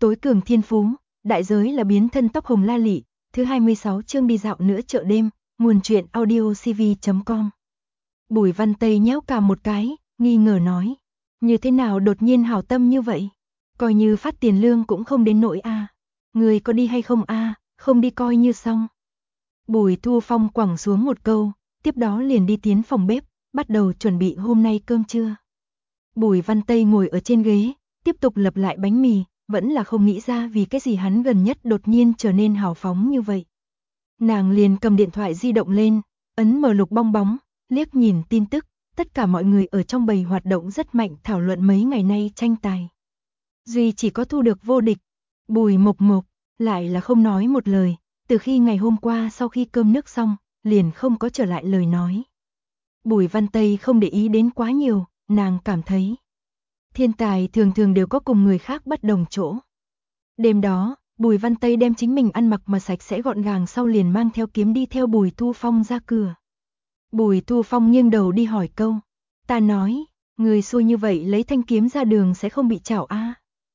Tối cường thiên phú, đại giới là biến thân tóc hồng la lị, thứ 26 chương đi dạo nữa chợ đêm, nguồn truyện audiocv.com. Bùi Văn Tây nhéo cằm một cái, nghi ngờ nói, như thế nào đột nhiên hảo tâm như vậy? Coi như phát tiền lương cũng không đến nỗi a. Người có đi hay không a, không đi coi như xong. Bùi Thu Phong quẳng xuống một câu, tiếp đó liền đi tiến phòng bếp, bắt đầu chuẩn bị hôm nay cơm trưa. Bùi Văn Tây ngồi ở trên ghế, tiếp tục lập lại bánh mì, vẫn là không nghĩ ra vì cái gì hắn gần nhất đột nhiên trở nên hào phóng như vậy. Nàng liền cầm điện thoại di động lên, ấn mở lục bong bóng, liếc nhìn tin tức, tất cả mọi người ở trong bầy hoạt động rất mạnh thảo luận mấy ngày nay tranh tài. Duy chỉ có thu được vô địch, Bùi Mộc Mộc, lại là không nói một lời, từ khi ngày hôm qua sau khi cơm nước xong, liền không có trở lại lời nói. Bùi Văn Tây không để ý đến quá nhiều, nàng cảm thấy thiên tài thường thường đều có cùng người khác bất đồng chỗ. Đêm đó, Bùi Văn Tây đem chính mình ăn mặc mà sạch sẽ gọn gàng sau liền mang theo kiếm đi theo Bùi Thu Phong ra cửa. Bùi Thu Phong nghiêng đầu đi hỏi câu, ta nói, người xui như vậy lấy thanh kiếm ra đường sẽ không bị chảo a?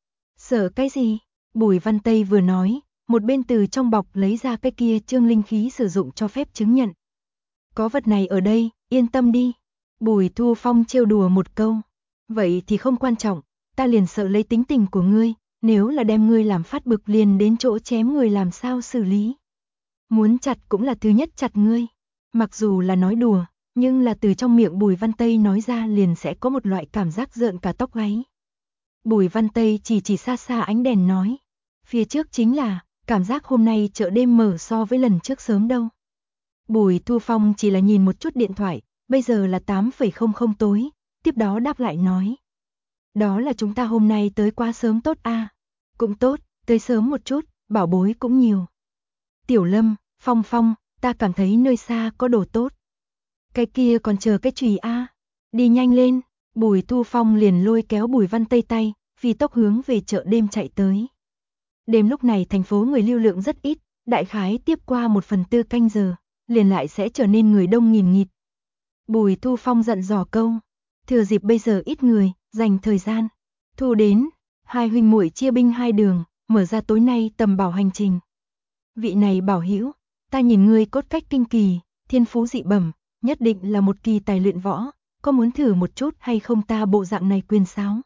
Sợ cái gì? Bùi Văn Tây vừa nói, một bên từ trong bọc lấy ra cái kia chương linh khí sử dụng cho phép chứng nhận. Có vật này ở đây, yên tâm đi. Bùi Thu Phong trêu đùa một câu. Vậy thì không quan trọng, ta liền sợ lấy tính tình của ngươi, nếu là đem ngươi làm phát bực liền đến chỗ chém người làm sao xử lý. Muốn chặt cũng là thứ nhất chặt ngươi. Mặc dù là nói đùa, nhưng là từ trong miệng Bùi Văn Tây nói ra liền sẽ có một loại cảm giác rợn cả tóc gáy. Bùi Văn Tây chỉ xa xa ánh đèn nói, phía trước chính là, cảm giác hôm nay chợ đêm mở so với lần trước sớm đâu. Bùi Thu Phong chỉ là nhìn một chút điện thoại, bây giờ là 8:00 tối, tiếp đó đáp lại nói. Đó là chúng ta hôm nay tới quá sớm tốt a. Cũng tốt, tới sớm một chút, bảo bối cũng nhiều. Tiểu Lâm, Phong Phong, ta cảm thấy nơi xa có đồ tốt. Cái kia còn chờ cái chùy a. Đi nhanh lên, Bùi Thu Phong liền lôi kéo Bùi Văn Tây tay, phi tốc hướng về chợ đêm chạy tới. Đêm lúc này thành phố người lưu lượng rất ít, đại khái tiếp qua 1/4 canh giờ, liền lại sẽ trở nên người đông nghìn nghịt. Bùi Thu Phong dặn dò câu, thừa dịp bây giờ ít người, dành thời gian. Thu đến, hai huynh muội chia binh hai đường, mở ra tối nay tầm bảo hành trình. Vị này bảo hữu, ta nhìn ngươi cốt cách kinh kỳ, thiên phú dị bẩm, nhất định là một kỳ tài luyện võ, có muốn thử một chút hay không ta bộ dạng này quyền sáo.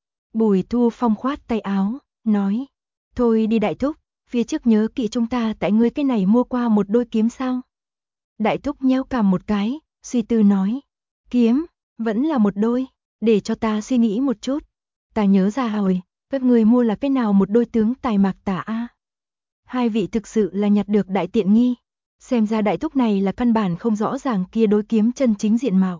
Bùi Thu Phong khoát tay áo, nói, thôi đi đại thúc, phía trước nhớ kỹ chúng ta tại ngươi cái này mua qua một đôi kiếm sao. Đại thúc nhéo cằm một cái, suy tư nói, kiếm, vẫn là một đôi, để cho ta suy nghĩ một chút. Ta nhớ ra rồi, các người mua là cái nào một đôi tướng tài mạc tả a? Hai vị thực sự là nhặt được đại tiện nghi, xem ra đại thúc này là căn bản không rõ ràng kia đối kiếm chân chính diện mạo.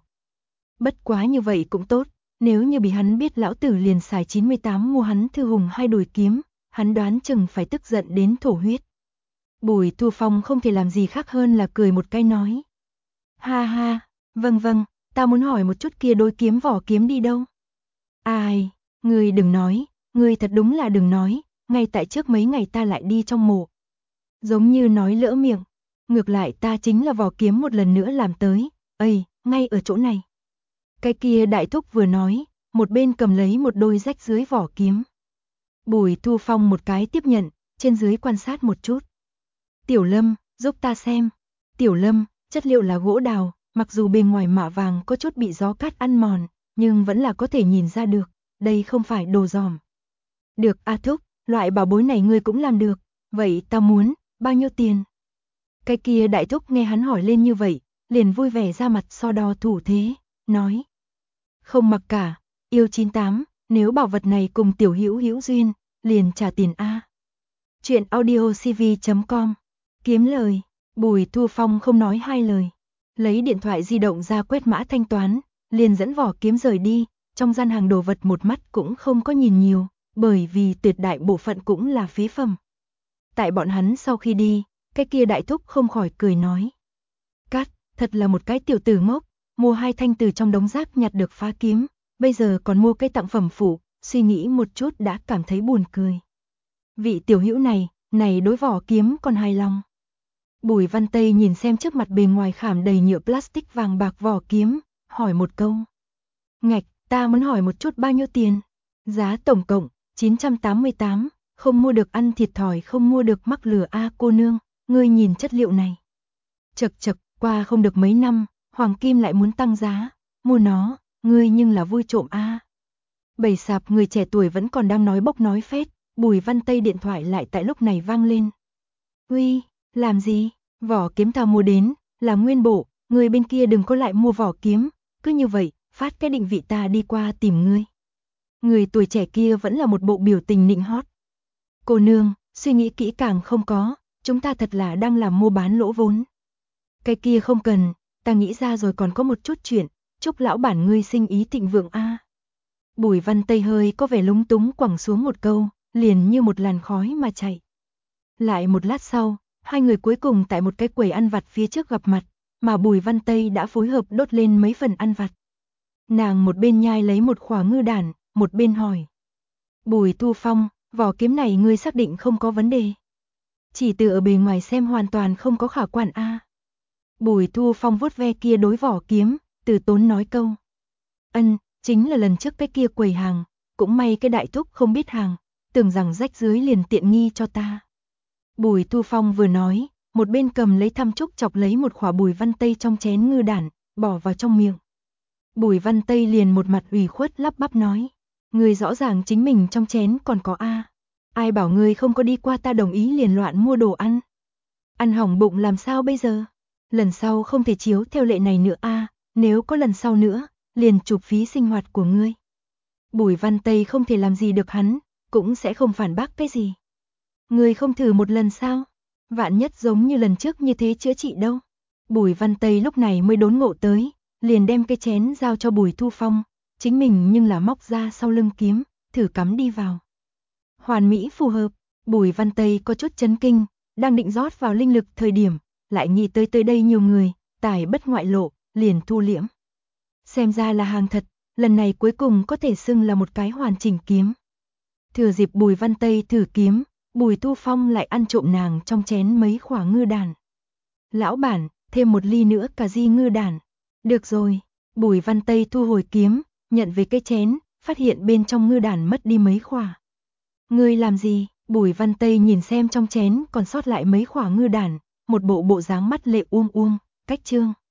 Bất quá như vậy cũng tốt, nếu như bị hắn biết lão tử liền xài 98 mua hắn thư hùng hai đùi kiếm, hắn đoán chừng phải tức giận đến thổ huyết. Bùi Thu Phong không thể làm gì khác hơn là cười một cái nói. Ha ha, vâng, ta muốn hỏi một chút kia đôi kiếm vỏ kiếm đi đâu? Ai, ngươi đừng nói, ngươi thật đúng là đừng nói, ngay tại trước mấy ngày ta lại đi trong mộ. Giống như nói lỡ miệng, ngược lại ta chính là vỏ kiếm một lần nữa làm tới, ây, ngay ở chỗ này. Cái kia đại thúc vừa nói, một bên cầm lấy một đôi rách dưới vỏ kiếm. Bùi Thu Phong một cái tiếp nhận, trên dưới quan sát một chút. Tiểu Lâm, giúp ta xem. Tiểu Lâm, chất liệu là gỗ đào, mặc dù bên ngoài mạ vàng có chút bị gió cát ăn mòn, nhưng vẫn là có thể nhìn ra được, đây không phải đồ giòm. Được A thúc, loại bảo bối này ngươi cũng làm được, vậy ta muốn, bao nhiêu tiền? Cái kia đại thúc nghe hắn hỏi lên như vậy, liền vui vẻ ra mặt so đo thủ thế, nói. Không mặc cả, yêu 98, nếu bảo vật này cùng tiểu hữu hữu duyên, liền trả tiền A. Chuyện audiocv.com. Kiếm lời, Bùi Thu Phong không nói hai lời. Lấy điện thoại di động ra quét mã thanh toán, liền dẫn vỏ kiếm rời đi, trong gian hàng đồ vật một mắt cũng không có nhìn nhiều, bởi vì tuyệt đại bộ phận cũng là phế phẩm. Tại bọn hắn sau khi đi, cái kia đại thúc không khỏi cười nói. Cát, thật là một cái tiểu tử ngốc, mua hai thanh từ trong đống rác nhặt được phá kiếm, bây giờ còn mua cái tặng phẩm phụ, suy nghĩ một chút đã cảm thấy buồn cười. Vị tiểu hữu này đối vỏ kiếm còn hài lòng. Bùi Văn Tây nhìn xem trước mặt bề ngoài khảm đầy nhựa plastic vàng bạc vỏ kiếm, hỏi một câu. Ngạch, ta muốn hỏi một chút bao nhiêu tiền? Giá tổng cộng, 988, không mua được ăn thiệt thòi, không mua được mắc lừa a cô nương, ngươi nhìn chất liệu này. Chậc chậc, qua không được mấy năm, hoàng kim lại muốn tăng giá, mua nó, ngươi nhưng là vui trộm a. Bầy sạp người trẻ tuổi vẫn còn đang nói bốc nói phét, Bùi Văn Tây điện thoại lại tại lúc này vang lên. Uy, làm gì? Vỏ kiếm ta mua đến, là nguyên bộ, người bên kia đừng có lại mua vỏ kiếm, cứ như vậy, phát cái định vị ta đi qua tìm ngươi. Người tuổi trẻ kia vẫn là một bộ biểu tình nịnh hót. Cô nương, suy nghĩ kỹ càng không có, chúng ta thật là đang làm mua bán lỗ vốn. Cái kia không cần, ta nghĩ ra rồi, còn có một chút chuyện, chúc lão bản ngươi sinh ý thịnh vượng a. Bùi Văn Tây hơi có vẻ lúng túng quẳng xuống một câu, liền như một làn khói mà chạy. Lại một lát sau, hai người cuối cùng tại một cái quầy ăn vặt phía trước gặp mặt, mà Bùi Văn Tây đã phối hợp đốt lên mấy phần ăn vặt. Nàng một bên nhai lấy một khỏa ngư đản, một bên hỏi. Bùi Thu Phong, vỏ kiếm này ngươi xác định không có vấn đề? Chỉ từ ở bề ngoài xem hoàn toàn không có khả quan a. Bùi Thu Phong vuốt ve kia đối vỏ kiếm, từ tốn nói câu. Chính là lần trước cái kia quầy hàng, cũng may cái đại thúc không biết hàng, tưởng rằng rách dưới liền tiện nghi cho ta. Bùi Thu Phong vừa nói, một bên cầm lấy thăm trúc chọc lấy một khỏa Bùi Văn Tây trong chén ngư đản, bỏ vào trong miệng. Bùi Văn Tây liền một mặt ủy khuất lắp bắp nói, ngươi rõ ràng chính mình trong chén còn có a. Ai bảo ngươi không có đi qua ta đồng ý liền loạn mua đồ ăn. Ăn hỏng bụng làm sao bây giờ? Lần sau không thể chiếu theo lệ này nữa a, nếu có lần sau nữa, liền chụp phí sinh hoạt của ngươi. Bùi Văn Tây không thể làm gì được hắn, cũng sẽ không phản bác cái gì. Ngươi không thử một lần sao? Vạn nhất giống như lần trước như thế chữa trị đâu. Bùi Văn Tây lúc này mới đốn ngộ tới, liền đem cái chén giao cho Bùi Thu Phong, chính mình nhưng là móc ra sau lưng kiếm, thử cắm đi vào. Hoàn mỹ phù hợp, Bùi Văn Tây có chút chấn kinh, đang định rót vào linh lực thời điểm, lại nghĩ tới đây nhiều người, tài bất ngoại lộ, liền thu liễm. Xem ra là hàng thật, lần này cuối cùng có thể xưng là một cái hoàn chỉnh kiếm. Thừa dịp Bùi Văn Tây thử kiếm, Bùi Thu Phong lại ăn trộm nàng trong chén mấy khỏa ngư đản. Lão bản, thêm một ly nữa cà ri ngư đản. Được rồi, Bùi Văn Tây thu hồi kiếm, nhận về cái chén, phát hiện bên trong ngư đản mất đi mấy khỏa. Ngươi làm gì? Bùi Văn Tây nhìn xem trong chén còn sót lại mấy khỏa ngư đản, một bộ dáng mắt lệ cách trương.